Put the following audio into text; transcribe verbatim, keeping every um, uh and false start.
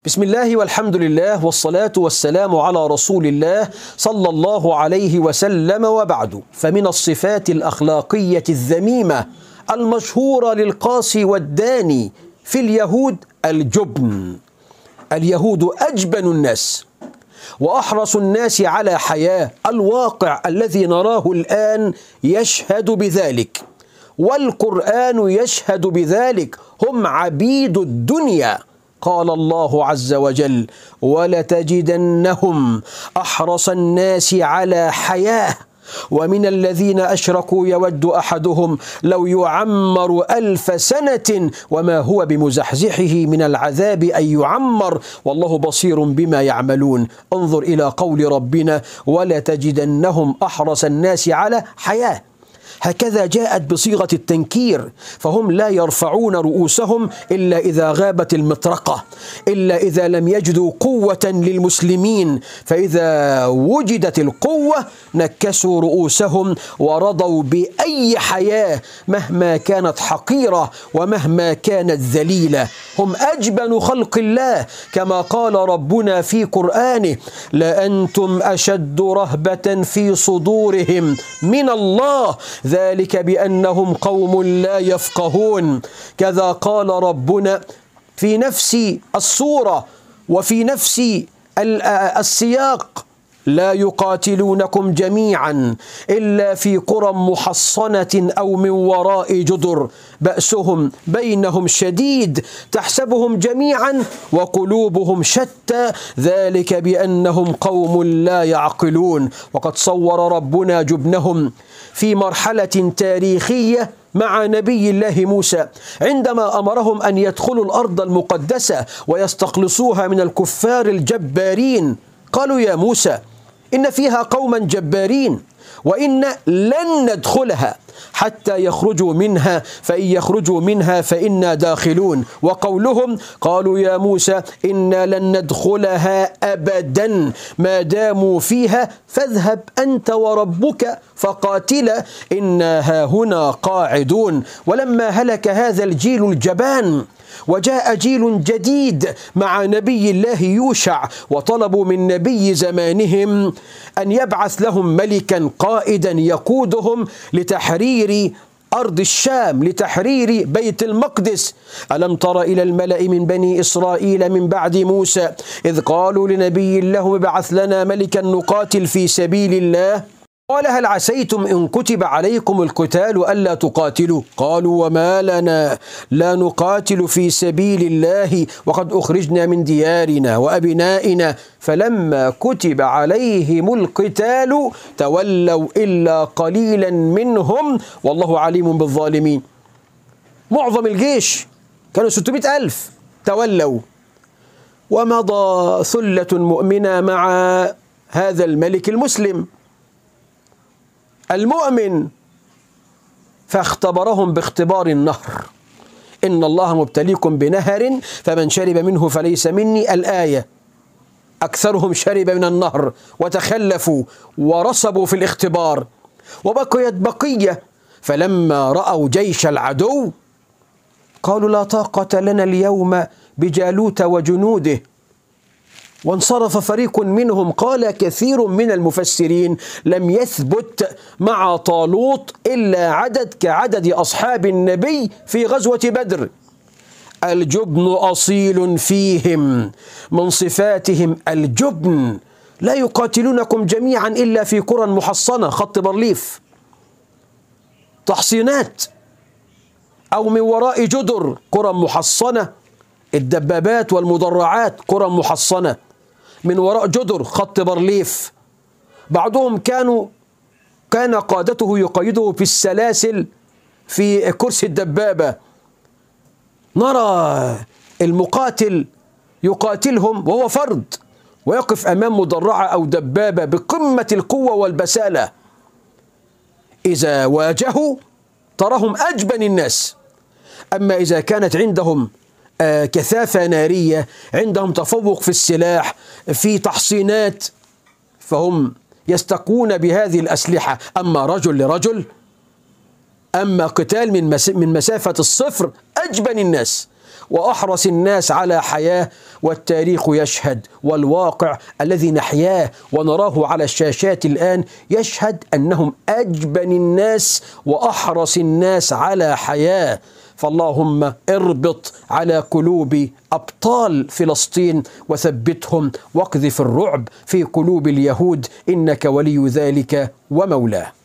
بسم الله والحمد لله والصلاة والسلام على رسول الله صلى الله عليه وسلم، وبعد. فمن الصفات الأخلاقية الذميمة المشهورة للقاسي والداني في اليهود الجبن. اليهود أجبن الناس وأحرص الناس على حياة. الواقع الذي نراه الآن يشهد بذلك، والقرآن يشهد بذلك. هم عبيد الدنيا. قال الله عز وجل: ولتجدنهم أحرص الناس على حياة ومن الذين أشركوا يود أحدهم لو يعمر ألف سنة وما هو بمزحزحه من العذاب أن يعمر والله بصير بما يعملون. انظر إلى قول ربنا: ولتجدنهم أحرص الناس على حياة. هكذا جاءت بصيغة التنكير، فهم لا يرفعون رؤوسهم إلا إذا غابت المطرقة، إلا إذا لم يجدوا قوة للمسلمين، فإذا وجدت القوة نكسوا رؤوسهم ورضوا بأي حياة مهما كانت حقيرة ومهما كانت ذليلة. هم أجبن خلق الله، كما قال ربنا في قرآنه: لأنتم أشد رهبة في صدورهم من الله ذلك بأنهم قوم لا يفقهون. كذا قال ربنا في نفس السورة وفي نفس السياق: لا يقاتلونكم جميعا إلا في قرى محصنة أو من وراء جدر بأسهم بينهم شديد تحسبهم جميعا وقلوبهم شتى ذلك بأنهم قوم لا يعقلون. وقد صور ربنا جبنهم في مرحلة تاريخية مع نبي الله موسى عندما أمرهم أن يدخلوا الأرض المقدسة ويستخلصوها من الكفار الجبارين. قالوا: يا موسى، إن فيها قوما جبارين وإن لن ندخلها حتى يخرجوا منها، فإن يخرجوا منها فإنا داخلون. وقولهم: قالوا يا موسى إنا لن ندخلها أبدا ما داموا فيها فاذهب أنت وربك فقاتلا إنا هاهنا قاعدون. ولما هلك هذا الجيل الجبان وجاء جيل جديد مع نبي الله يوشع، وطلبوا من نبي زمانهم أن يبعث لهم ملكا قائدا يقودهم لتحرير أرض الشام، لتحرير بيت المقدس. ألم تر إلى الملأ من بني إسرائيل من بعد موسى إذ قالوا لنبي الله ابعث لنا ملكا نقاتل في سبيل الله؟ قال: هل عسيتم إن كتب عليكم القتال ألا تقاتلوا؟ قالوا: وما لنا لا نقاتل في سبيل الله وقد أخرجنا من ديارنا وأبنائنا. فلما كتب عليهم القتال تولوا إلا قليلا منهم والله عليم بالظالمين. معظم الجيش كانوا ستمائة ألف تولوا، ومضى ثلة مؤمنة مع هذا الملك المسلم المؤمن، فاختبرهم باختبار النهر: إن الله مبتليكم بنهر فمن شرب منه فليس مني. الآية. أكثرهم شرب من النهر وتخلفوا ورصبوا في الاختبار، وبقيت بقية. فلما رأوا جيش العدو قالوا: لا طاقة لنا اليوم بجالوت وجنوده. وانصرف فريق منهم. قال كثير من المفسرين: لم يثبت مع طالوت إلا عدد كعدد أصحاب النبي في غزوة بدر. الجبن أصيل فيهم، من صفاتهم الجبن. لا يقاتلونكم جميعا إلا في قرى محصنة، خط بارليف، تحصينات، أو من وراء جدر، قرى محصنة، الدبابات والمدرعات قرى محصنة، من وراء جدر، خط بارليف. بعضهم كانوا كان قادته يقيده في السلاسل في كرسي الدبابة. نرى المقاتل يقاتلهم وهو فرد ويقف أمام مدرعة أو دبابة بقمة القوة والبسالة. إذا واجهوا تراهم أجبن الناس. أما إذا كانت عندهم كثافة نارية، عندهم تفوق في السلاح، في تحصينات، فهم يستقون بهذه الأسلحة. أما رجل لرجل، أما قتال من من مسافة الصفر، أجبن الناس. وأحرص الناس على حياة، والتاريخ يشهد والواقع الذي نحياه ونراه على الشاشات الآن يشهد أنهم أجبن الناس وأحرص الناس على حياة. فاللهم اربط على قلوب أبطال فلسطين وثبتهم، واقذف الرعب في قلوب اليهود، إنك ولي ذلك ومولاه.